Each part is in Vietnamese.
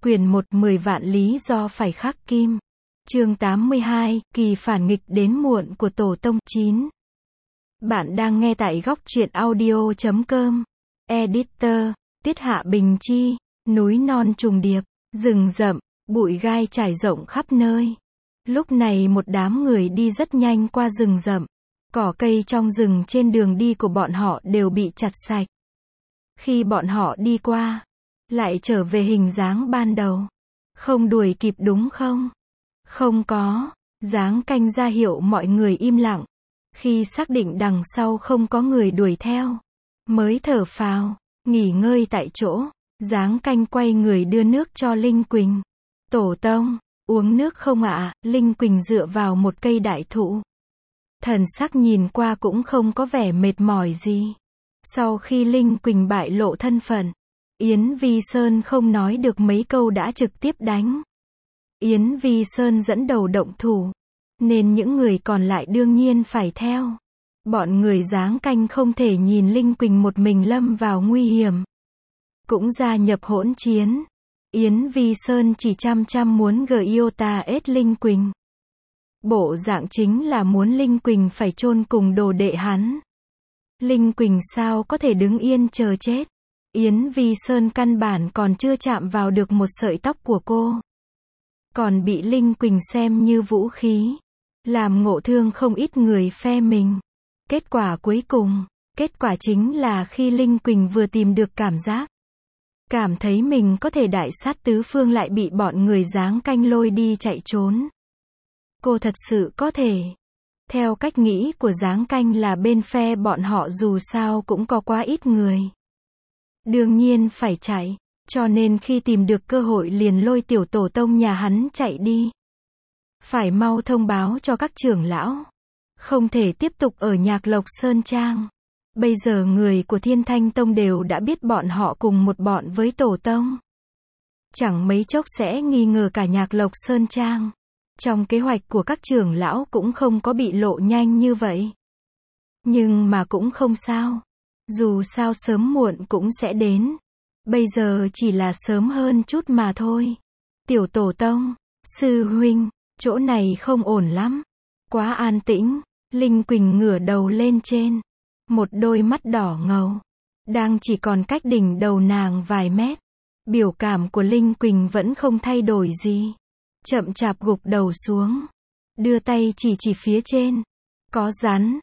Quyển 1 10 vạn lý do phải khắc kim. Chương 82, kỳ phản nghịch đến muộn của Tổ Tông 9. Bạn đang nghe tại góc truyện audio.com. Editor, Tiết Hạ Bình Chi. Núi non trùng điệp, rừng rậm, bụi gai trải rộng khắp nơi. Lúc này một đám người đi rất nhanh qua rừng rậm. Cỏ cây trong rừng trên đường đi của bọn họ đều bị chặt sạch. Khi bọn họ đi qua, lại trở về hình dáng ban đầu. Không đuổi kịp đúng không? Không có. Giáng canh ra hiệu mọi người im lặng. Khi xác định đằng sau không có người đuổi theo, mới thở phào, nghỉ ngơi tại chỗ. Giáng canh quay người đưa nước cho Linh Quỳnh. Tổ tông, uống nước không ạ? Linh Quỳnh dựa vào một cây đại thụ. Thần sắc nhìn qua cũng không có vẻ mệt mỏi gì. Sau khi Linh Quỳnh bại lộ thân phận, Yến Vi Sơn không nói được mấy câu đã trực tiếp đánh. Yến Vi Sơn dẫn đầu động thủ, nên những người còn lại đương nhiên phải theo. Bọn người Giáng canh không thể nhìn Linh Quỳnh một mình lâm vào nguy hiểm, cũng gia nhập hỗn chiến. Yến Vi Sơn chỉ chăm muốn Giota Linh Quỳnh. Bộ dạng chính là muốn Linh Quỳnh phải chôn cùng đồ đệ hắn. Linh Quỳnh sao có thể đứng yên chờ chết? Yến Vi Sơn căn bản còn chưa chạm vào được một sợi tóc của cô, còn bị Linh Quỳnh xem như vũ khí, làm ngộ thương không ít người phe mình. Kết quả chính là khi Linh Quỳnh vừa tìm được cảm thấy mình có thể đại sát tứ phương lại bị bọn người Giáng canh lôi đi chạy trốn. Cô thật sự có thể. Theo cách nghĩ của Giáng canh là bên phe bọn họ dù sao cũng có quá ít người, đương nhiên phải chạy, cho nên khi tìm được cơ hội liền lôi tiểu tổ tông nhà hắn chạy đi. Phải mau thông báo cho các trưởng lão, không thể tiếp tục ở Nhạc Lộc Sơn Trang. Bây giờ người của Thiên Thanh Tông đều đã biết bọn họ cùng một bọn với tổ tông, chẳng mấy chốc sẽ nghi ngờ cả Nhạc Lộc Sơn Trang. Trong kế hoạch của các trưởng lão cũng không có bị lộ nhanh như vậy. Nhưng mà cũng không sao. Dù sao sớm muộn cũng sẽ đến. Bây giờ chỉ là sớm hơn chút mà thôi. Tiểu tổ tông, sư huynh, chỗ này không ổn lắm. Quá an tĩnh. Linh Quỳnh ngửa đầu lên trên. Một đôi mắt đỏ ngầu, đang chỉ còn cách đỉnh đầu nàng vài mét. Biểu cảm của Linh Quỳnh vẫn không thay đổi gì. Chậm chạp gục đầu xuống, đưa tay chỉ phía trên. Có rắn.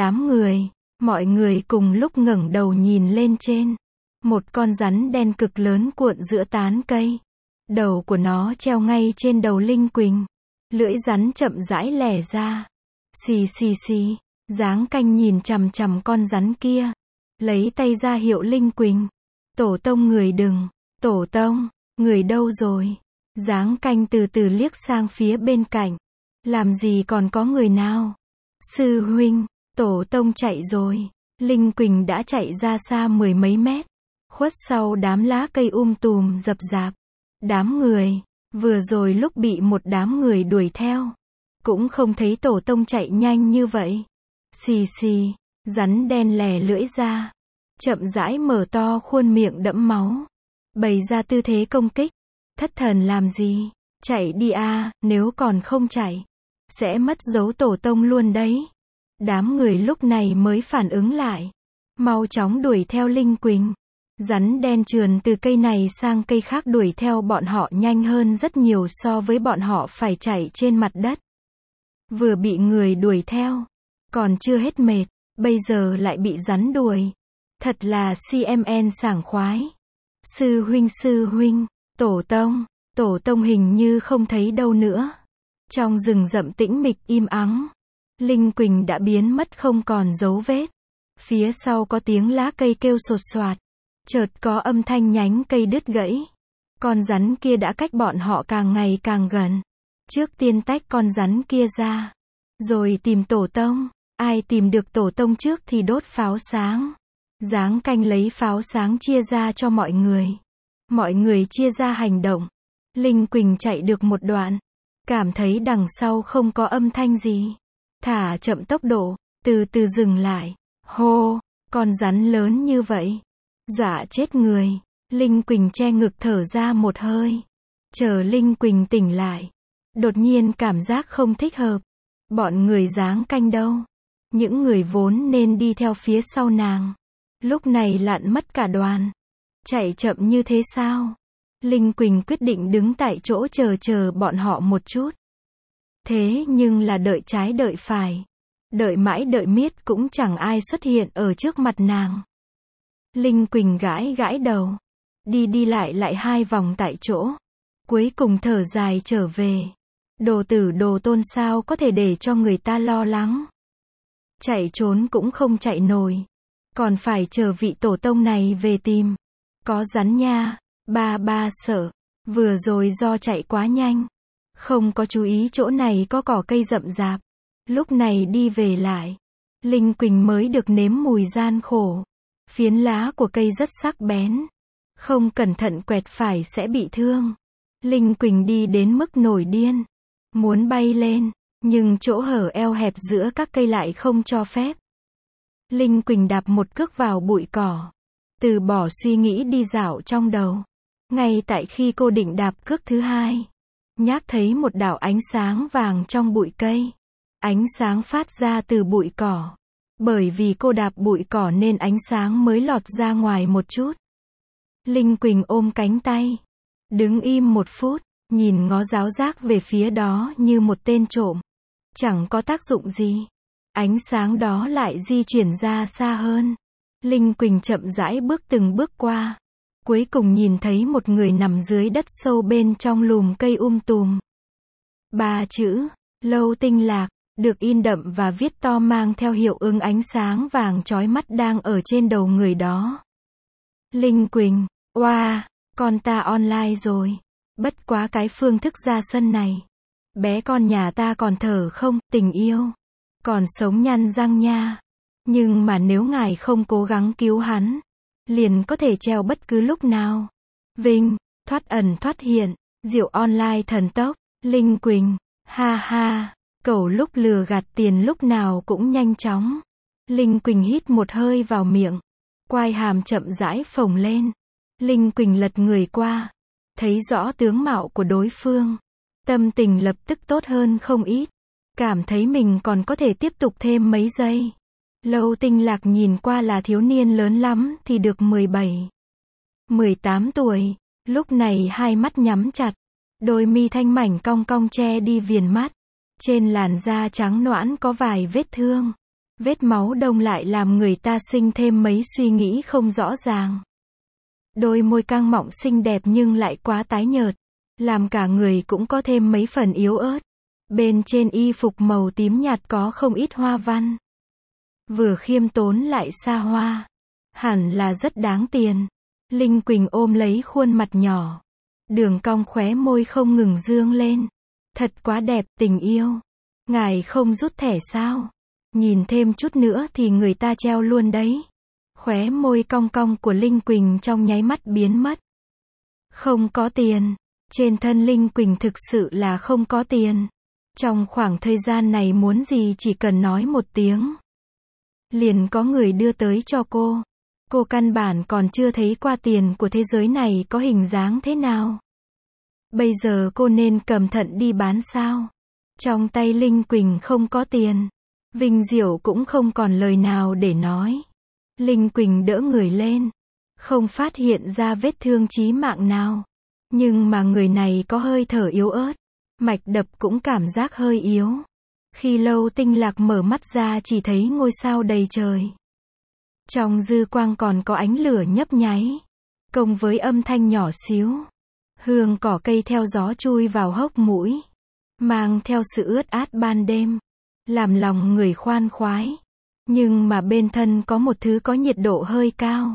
Mọi người cùng lúc ngẩng đầu nhìn lên trên. Một con rắn đen cực lớn cuộn giữa tán cây. Đầu của nó treo ngay trên đầu Linh Quỳnh. Lưỡi rắn chậm rãi lẻ ra. Xì xì xì. Giáng canh nhìn chằm con rắn kia, lấy tay ra hiệu Linh Quỳnh. Tổ tông người đừng. Tổ tông, người đâu rồi? Giáng canh từ từ liếc sang phía bên cạnh. Làm gì còn có người nào? Sư huynh, tổ tông chạy rồi. Linh Quỳnh đã chạy ra xa mười mấy mét, khuất sau đám lá cây tùm rậm rạp. Đám người, vừa rồi lúc bị một đám người đuổi theo, cũng không thấy tổ tông chạy nhanh như vậy. Xì xì, rắn đen lè lưỡi ra, chậm rãi mở to khuôn miệng đẫm máu, bày ra tư thế công kích. Thất thần làm gì? Chạy đi a, nếu còn không chạy, sẽ mất dấu tổ tông luôn đấy. Đám người lúc này mới phản ứng lại, mau chóng đuổi theo Linh Quỳnh. Rắn đen trườn từ cây này sang cây khác đuổi theo bọn họ nhanh hơn rất nhiều so với bọn họ phải chạy trên mặt đất. Vừa bị người đuổi theo, còn chưa hết mệt, bây giờ lại bị rắn đuổi. Thật là CMN sảng khoái. Sư huynh, tổ tông hình như không thấy đâu nữa. Trong rừng rậm tĩnh mịch im ắng, Linh Quỳnh đã biến mất không còn dấu vết. Phía sau có tiếng lá cây kêu sột soạt, chợt có âm thanh nhánh cây đứt gãy. Con rắn kia đã cách bọn họ càng ngày càng gần. Trước tiên tách con rắn kia ra, rồi tìm tổ tông. Ai tìm được tổ tông trước thì đốt pháo sáng. Giáng canh lấy pháo sáng chia ra cho mọi người. Mọi người chia ra hành động. Linh Quỳnh chạy được một đoạn, cảm thấy đằng sau không có âm thanh gì, thả chậm tốc độ, từ từ dừng lại. Hô, con rắn lớn như vậy, dọa chết người. Linh Quỳnh che ngực thở ra một hơi. Chờ Linh Quỳnh tỉnh lại, đột nhiên cảm giác không thích hợp. Bọn người giáng canh đâu? Những người vốn nên đi theo phía sau nàng, lúc này lặn mất cả đoàn. Chạy chậm như thế sao? Linh Quỳnh quyết định đứng tại chỗ chờ bọn họ một chút. Thế nhưng là đợi trái đợi phải. Đợi mãi đợi miết cũng chẳng ai xuất hiện ở trước mặt nàng. Linh Quỳnh gãi gãi đầu. Đi lại 2 vòng tại chỗ. Cuối cùng thở dài trở về. Đồ tử đồ tôn sao có thể để cho người ta lo lắng. Chạy trốn cũng không chạy nổi. Còn phải chờ vị tổ tông này về tìm. Có rắn nha. Ba sợ. Vừa rồi do chạy quá nhanh. Không có chú ý chỗ này có cỏ cây rậm rạp. Lúc này đi về lại. Linh Quỳnh mới được nếm mùi gian khổ. Phiến lá của cây rất sắc bén. Không cẩn thận quẹt phải sẽ bị thương. Linh Quỳnh đi đến mức nổi điên. Muốn bay lên. Nhưng chỗ hở eo hẹp giữa các cây lại không cho phép. Linh Quỳnh đạp một cước vào bụi cỏ. Từ bỏ suy nghĩ đi dạo trong đầu. Ngay tại khi cô định đạp cước thứ 2. Nhác thấy một đạo ánh sáng vàng trong bụi cây. Ánh sáng phát ra từ bụi cỏ. Bởi vì cô đạp bụi cỏ nên ánh sáng mới lọt ra ngoài một chút. Linh Quỳnh ôm cánh tay. Đứng im 1 phút, nhìn ngó giáo giác về phía đó như một tên trộm. Chẳng có tác dụng gì. Ánh sáng đó lại di chuyển ra xa hơn. Linh Quỳnh chậm rãi bước từng bước qua. Cuối cùng nhìn thấy một người nằm dưới đất sâu bên trong lùm cây tùm. 3 chữ, Lâu Tinh Lạc, được in đậm và viết to mang theo hiệu ứng ánh sáng vàng chói mắt đang ở trên đầu người đó. Linh Quỳnh, oa, con ta online rồi. Bất quá cái phương thức ra sân này. Bé con nhà ta còn thở không, tình yêu. Còn sống nhăn răng nha. Nhưng mà nếu ngài không cố gắng cứu hắn, liền có thể treo bất cứ lúc nào. Vinh, thoát ẩn thoát hiện, diệu online thần tốc. Linh Quỳnh, ha ha, cẩu lúc lừa gạt tiền lúc nào cũng nhanh chóng. Linh Quỳnh hít một hơi vào miệng. Quai hàm chậm rãi phồng lên. Linh Quỳnh lật người qua. Thấy rõ tướng mạo của đối phương. Tâm tình lập tức tốt hơn không ít. Cảm thấy mình còn có thể tiếp tục thêm mấy giây. Lâu Tinh Lạc nhìn qua là thiếu niên lớn lắm thì được 17, 18 tuổi. Lúc này hai mắt nhắm chặt. Đôi mi thanh mảnh cong cong che đi viền mắt. Trên làn da trắng nõn có vài vết thương. Vết máu đông lại làm người ta sinh thêm mấy suy nghĩ không rõ ràng. Đôi môi căng mọng xinh đẹp nhưng lại quá tái nhợt. Làm cả người cũng có thêm mấy phần yếu ớt. Bên trên y phục màu tím nhạt có không ít hoa văn. Vừa khiêm tốn lại xa hoa. Hẳn là rất đáng tiền. Linh Quỳnh ôm lấy khuôn mặt nhỏ. Đường cong khóe môi không ngừng dương lên. Thật quá đẹp, tình yêu. Ngài không rút thẻ sao? Nhìn thêm chút nữa thì người ta treo luôn đấy. Khóe môi cong cong của Linh Quỳnh trong nháy mắt biến mất. Không có tiền. Trên thân Linh Quỳnh thực sự là không có tiền. Trong khoảng thời gian này muốn gì chỉ cần nói một tiếng. Liền có người đưa tới cho cô. Cô căn bản còn chưa thấy qua tiền của thế giới này có hình dáng thế nào. Bây giờ cô nên cầm thận đi bán sao? Trong tay Linh Quỳnh không có tiền. Vinh Diệu cũng không còn lời nào để nói. Linh Quỳnh đỡ người lên. Không phát hiện ra vết thương chí mạng nào. Nhưng mà người này có hơi thở yếu ớt. Mạch đập cũng cảm giác hơi yếu. Khi Lâu Tinh Lạc mở mắt ra chỉ thấy ngôi sao đầy trời. Trong dư quang còn có ánh lửa nhấp nháy. Cộng với âm thanh nhỏ xíu. Hương cỏ cây theo gió chui vào hốc mũi. Mang theo sự ướt át ban đêm. Làm lòng người khoan khoái. Nhưng mà bên thân có một thứ có nhiệt độ hơi cao.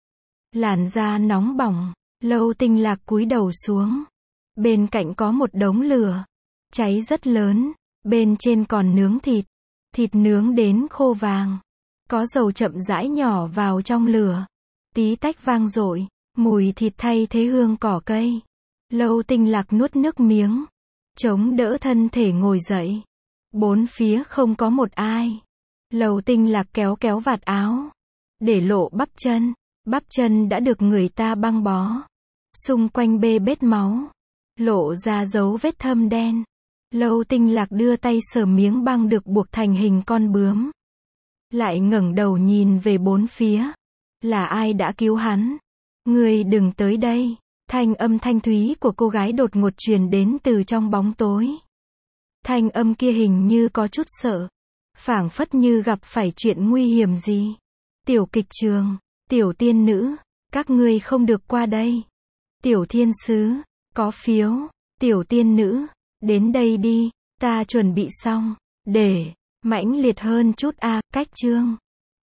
Làn da nóng bỏng. Lâu Tinh Lạc cúi đầu xuống. Bên cạnh có một đống lửa. Cháy rất lớn. Bên trên còn nướng thịt. Thịt nướng đến khô vàng. Có dầu chậm rãi nhỏ vào trong lửa. Tí tách vang dội. Mùi thịt thay thế hương cỏ cây. Lâu Tinh Lạc nuốt nước miếng. Chống đỡ thân thể ngồi dậy. Bốn phía không có một ai. Lâu Tinh Lạc kéo kéo vạt áo. Để lộ bắp chân. Bắp chân đã được người ta băng bó. Xung quanh bê bết máu. lộ ra dấu vết thâm đen. Lâu Tinh Lạc đưa tay sờ miếng băng được buộc thành hình con bướm. Lại ngẩng đầu nhìn về bốn phía. Là ai đã cứu hắn? Ngươi đừng tới đây. Thanh âm thanh thúy của cô gái đột ngột truyền đến từ trong bóng tối. Thanh âm kia hình như có chút sợ. Phảng phất như gặp phải chuyện nguy hiểm gì. Tiểu kịch trường, tiểu tiên nữ, các ngươi không được qua đây. Tiểu thiên sứ, có phiếu, tiểu tiên nữ, đến đây đi, ta chuẩn bị xong, để, mãnh liệt hơn chút a, cách chương.